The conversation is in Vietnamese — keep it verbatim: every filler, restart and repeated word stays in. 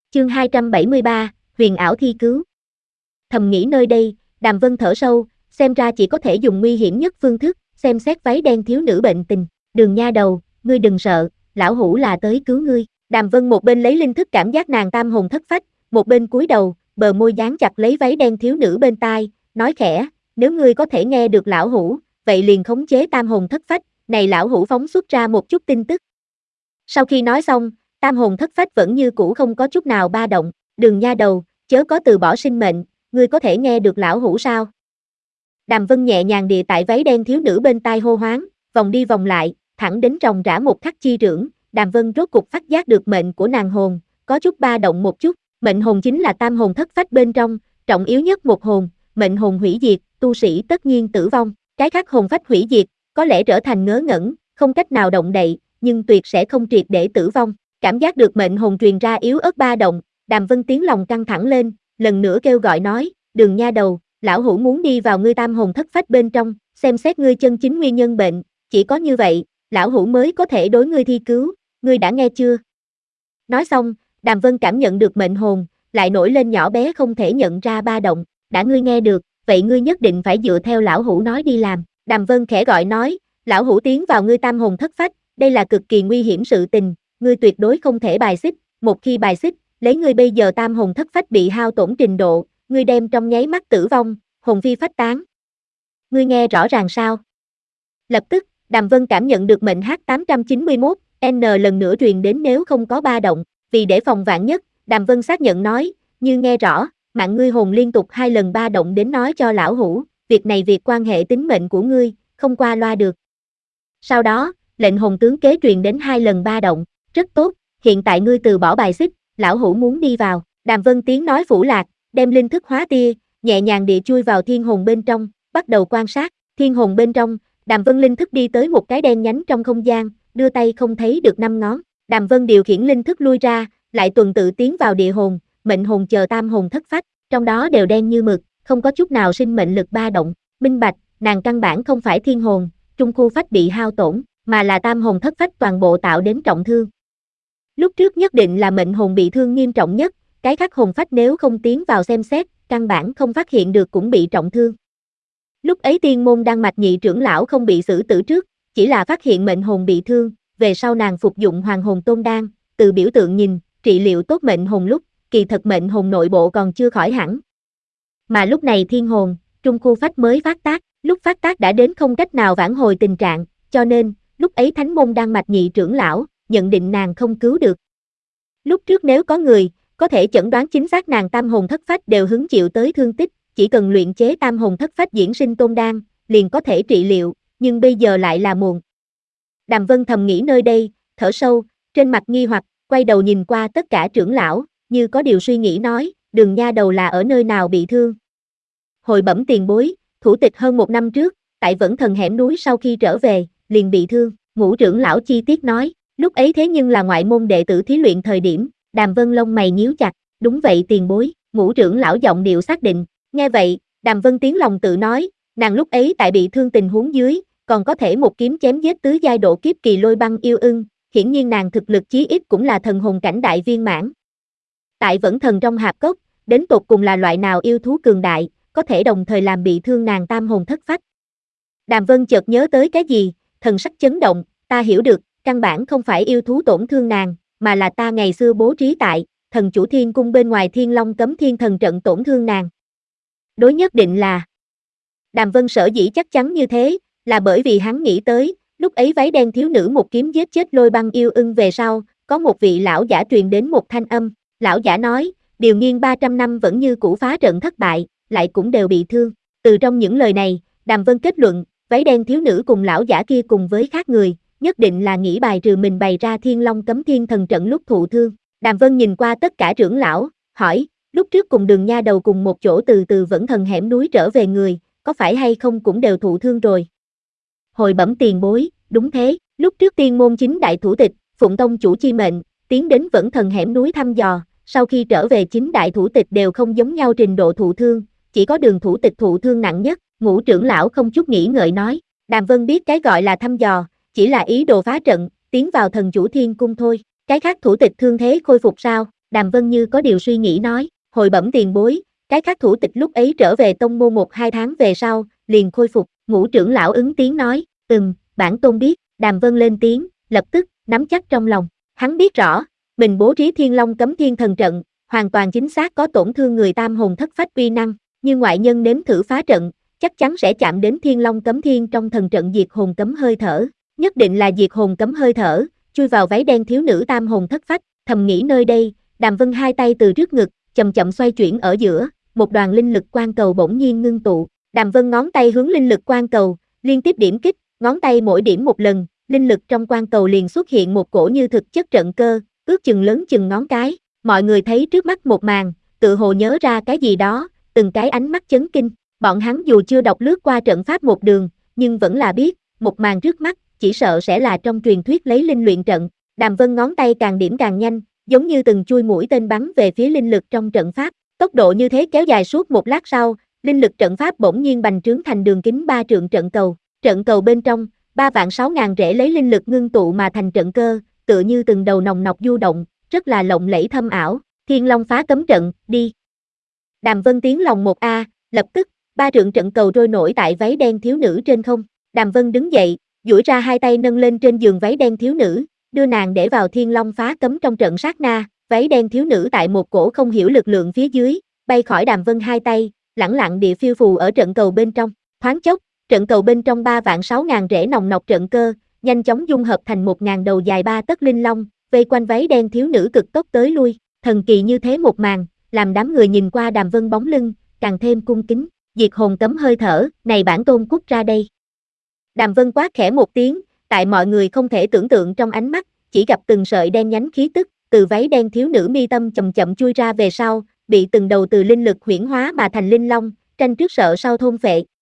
Chương hai trăm bảy mươi ba, huyền ảo thi cứu. Thầm nghĩ nơi đây, Đàm Vân thở sâu, xem ra chỉ có thể dùng nguy hiểm nhất phương thức, xem xét váy đen thiếu nữ bệnh tình. Đường nha đầu, ngươi đừng sợ, lão hủ là tới cứu ngươi. Đàm Vân một bên lấy linh thức cảm giác nàng tam hồn thất phách, một bên cúi đầu, bờ môi dán chặt lấy váy đen thiếu nữ bên tai, nói khẽ, nếu ngươi có thể nghe được lão hủ, vậy liền khống chế tam hồn thất phách, này lão hủ phóng xuất ra một chút tin tức. Sau khi nói xong, tam hồn thất phách vẫn như cũ không có chút nào ba động. Đường nha đầu, chớ có từ bỏ sinh mệnh, ngươi có thể nghe được lão hủ sao? Đàm Vân nhẹ nhàng địa tại váy đen thiếu nữ bên tai hô hoáng, vòng đi vòng lại, thẳng đến ròng rã một khắc chi trưởng. Đàm Vân rốt cục phát giác được mệnh của nàng hồn, có chút ba động một chút. Mệnh hồn chính là tam hồn thất phách bên trong, trọng yếu nhất một hồn. Mệnh hồn hủy diệt, tu sĩ tất nhiên tử vong. Cái khác hồn phách hủy diệt, có lẽ trở thành ngớ ngẩn, không cách nào động đậy, nhưng tuyệt sẽ không triệt để tử vong. Cảm giác được mệnh hồn truyền ra yếu ớt ba động, Đàm Vân tiếng lòng căng thẳng lên, lần nữa kêu gọi nói, đường nha đầu, lão hủ muốn đi vào ngươi tam hồn thất phách bên trong, xem xét ngươi chân chính nguyên nhân bệnh, chỉ có như vậy, lão hủ mới có thể đối ngươi thi cứu, ngươi đã nghe chưa? Nói xong, Đàm Vân cảm nhận được mệnh hồn, lại nổi lên nhỏ bé không thể nhận ra ba động, đã ngươi nghe được, vậy ngươi nhất định phải dựa theo lão hủ nói đi làm. Đàm Vân khẽ gọi nói, lão hủ tiến vào ngươi tam hồn thất phách, đây là cực kỳ nguy hiểm sự tình, ngươi tuyệt đối không thể bài xích, một khi bài xích, lấy ngươi bây giờ tam hồn thất phách bị hao tổn trình độ, ngươi đem trong nháy mắt tử vong, hồn phi phách tán. Ngươi nghe rõ ràng sao? Lập tức, Đàm Vân cảm nhận được mệnh H tám trăm chín mươi mốt, N lần nữa truyền đến nếu không có ba động, vì để phòng vạn nhất, Đàm Vân xác nhận nói, như nghe rõ, mạng ngươi hồn liên tục hai lần ba động đến nói cho lão hủ, việc này việc quan hệ tính mệnh của ngươi, không qua loa được. Sau đó, lệnh hồn tướng kế truyền đến hai lần ba động, rất tốt, hiện tại ngươi từ bỏ bài xích, lão hủ muốn đi vào. Đàm Vân tiếng nói phủ lạc, đem linh thức hóa tia, nhẹ nhàng địa chui vào thiên hồn bên trong, bắt đầu quan sát. Thiên hồn bên trong, Đàm Vân linh thức đi tới một cái đen nhánh trong không gian, đưa tay không thấy được năm ngón. Đàm Vân điều khiển linh thức lui ra, lại tuần tự tiến vào địa hồn, mệnh hồn chờ tam hồn thất phách, trong đó đều đen như mực, không có chút nào sinh mệnh lực ba động. Minh bạch, nàng căn bản không phải thiên hồn, trung khu phách bị hao tổn, mà là tam hồn thất phách toàn bộ tạo đến trọng thương. Lúc trước nhất định là mệnh hồn bị thương nghiêm trọng nhất, cái khác hồn phách nếu không tiến vào xem xét, căn bản không phát hiện được cũng bị trọng thương. Lúc ấy tiên môn đan mạch nhị trưởng lão không bị xử tử trước, chỉ là phát hiện mệnh hồn bị thương, về sau nàng phục dụng hoàng hồn tôn đan, từ biểu tượng nhìn, trị liệu tốt mệnh hồn lúc, kỳ thật mệnh hồn nội bộ còn chưa khỏi hẳn. Mà lúc này thiên hồn, trung khu phách mới phát tác, lúc phát tác đã đến không cách nào vãn hồi tình trạng, cho nên, lúc ấy thánh môn đan mạch nhị trưởng lão, nhận định nàng không cứu được. Lúc trước nếu có người, có thể chẩn đoán chính xác nàng tam hồn thất phách đều hứng chịu tới thương tích, chỉ cần luyện chế tam hồn thất phách diễn sinh tôn đan, liền có thể trị liệu, nhưng bây giờ lại là muộn. Đàm Vân thầm nghĩ nơi đây, thở sâu, trên mặt nghi hoặc, quay đầu nhìn qua tất cả trưởng lão, như có điều suy nghĩ nói, đường nha đầu là ở nơi nào bị thương. Hồi bẩm tiền bối, thủ tịch hơn một năm trước, tại Vẫn Thần hẻm núi sau khi trở về, liền bị thương, ngũ trưởng lão chi tiết nói, lúc ấy thế nhưng là ngoại môn đệ tử thí luyện thời điểm, Đàm Vân lông mày nhíu chặt, đúng vậy tiền bối, ngũ trưởng lão giọng điệu xác định, nghe vậy, Đàm Vân tiếng lòng tự nói, nàng lúc ấy tại bị thương tình huống dưới, còn có thể một kiếm chém giết tứ giai độ kiếp kỳ lôi băng yêu ưng, hiển nhiên nàng thực lực chí ít cũng là thần hồn cảnh đại viên mãn. Tại Vẫn Thần trong hạp cốc, đến tột cùng là loại nào yêu thú cường đại, có thể đồng thời làm bị thương nàng tam hồn thất phách. Đàm Vân chợt nhớ tới cái gì, thần sắc chấn động, ta hiểu được, căn bản không phải yêu thú tổn thương nàng, mà là ta ngày xưa bố trí tại Thần Chủ Thiên Cung bên ngoài Thiên Long Cấm Thiên Thần trận tổn thương nàng. Đối nhất định là Đàm Vân sở dĩ chắc chắn như thế, là bởi vì hắn nghĩ tới, lúc ấy váy đen thiếu nữ một kiếm giết chết lôi băng yêu ưng về sau, có một vị lão giả truyền đến một thanh âm, lão giả nói, điều nghiên ba trăm năm vẫn như cũ phá trận thất bại, lại cũng đều bị thương. Từ trong những lời này, Đàm Vân kết luận, váy đen thiếu nữ cùng lão giả kia cùng với khác người, nhất định là nghĩ bài trừ mình bày ra Thiên Long Cấm Thiên Thần trận lúc thụ thương. Đàm Vân nhìn qua tất cả trưởng lão, hỏi, lúc trước cùng đường nha đầu cùng một chỗ từ từ Vẫn Thần hẻm núi trở về người, có phải hay không cũng đều thụ thương rồi? Hồi bẩm tiền bối, đúng thế, lúc trước tiên môn chính đại thủ tịch, phụng tông chủ chi mệnh, tiến đến Vẫn Thần hẻm núi thăm dò, sau khi trở về chính đại thủ tịch đều không giống nhau trình độ thụ thương, chỉ có đường thủ tịch thụ thương nặng nhất, ngũ trưởng lão không chút nghĩ ngợi nói, Đàm Vân biết cái gọi là thăm dò, chỉ là ý đồ phá trận, tiến vào Thần Chủ Thiên Cung thôi, cái khác thủ tịch thương thế khôi phục sao, Đàm Vân như có điều suy nghĩ nói, hồi bẩm tiền bối, cái khác thủ tịch lúc ấy trở về tông môn một hai tháng về sau, liền khôi phục, Ngũ trưởng lão ứng tiếng nói, ừm, bản tôn biết, Đàm Vân lên tiếng, lập tức, nắm chắc trong lòng, hắn biết rõ, mình bố trí Thiên Long cấm thiên thần trận, hoàn toàn chính xác có tổn thương người tam hồn thất phách uy năng, như ngoại nhân nếm thử phá trận, chắc chắn sẽ chạm đến Thiên Long cấm thiên trong thần trận diệt hồn cấm hơi thở, nhất định là diệt hồn cấm hơi thở, chui vào váy đen thiếu nữ tam hồn thất phách, thầm nghĩ nơi đây, Đàm Vân hai tay từ trước ngực, chậm chậm xoay chuyển ở giữa, một đoàn linh lực quang cầu bỗng nhiên ngưng tụ, Đàm Vân ngón tay hướng linh lực quang cầu, liên tiếp điểm kích, ngón tay mỗi điểm một lần, linh lực trong quang cầu liền xuất hiện một cổ như thực chất trận cơ, ước chừng lớn chừng ngón cái, mọi người thấy trước mắt một màn, tự hồ nhớ ra cái gì đó, từng cái ánh mắt chấn kinh, bọn hắn dù chưa đọc lướt qua trận pháp một đường, nhưng vẫn là biết, một màn trước mắt, chỉ sợ sẽ là trong truyền thuyết lấy linh luyện trận, Đàm Vân ngón tay càng điểm càng nhanh, giống như từng chui mũi tên bắn về phía linh lực trong trận pháp, tốc độ như thế kéo dài suốt một lát sau, linh lực trận pháp bỗng nhiên bành trướng thành đường kính ba trượng trận cầu, trận cầu bên trong, ba vạn sáu ngàn rễ lấy linh lực ngưng tụ mà thành trận cơ, tựa như từng đầu nòng nọc du động, rất là lộng lẫy thâm ảo, Thiên Long phá cấm trận, đi. Đàm Vân tiếng lòng một a, lập tức, ba trượng trận cầu trôi nổi tại váy đen thiếu nữ trên không, Đàm Vân đứng dậy, duỗi ra hai tay nâng lên trên giường váy đen thiếu nữ, đưa nàng để vào Thiên Long phá cấm trong trận sát na, váy đen thiếu nữ tại một cổ không hiểu lực lượng phía dưới, bay khỏi Đàm Vân hai tay, lẳng lặng địa phiêu phù ở trận cầu bên trong, thoáng chốc, trận cầu bên trong ba vạn sáu ngàn rễ nòng nọc trận cơ, nhanh chóng dung hợp thành một ngàn đầu dài ba tấc linh long, vây quanh váy đen thiếu nữ cực tốc tới lui, thần kỳ như thế một màn, làm đám người nhìn qua Đàm Vân bóng lưng, càng thêm cung kính, diệt hồn cấm hơi thở, này bản tôn cút ra đây. Đàm Vân quát khẽ một tiếng, tại mọi người không thể tưởng tượng trong ánh mắt, chỉ gặp từng sợi đen nhánh khí tức, từ váy đen thiếu nữ mi tâm chậm chậm chui ra về sau, bị từng đầu từ linh lực huyễn hóa mà thành linh long, tranh trước sợ sau thôn phệ,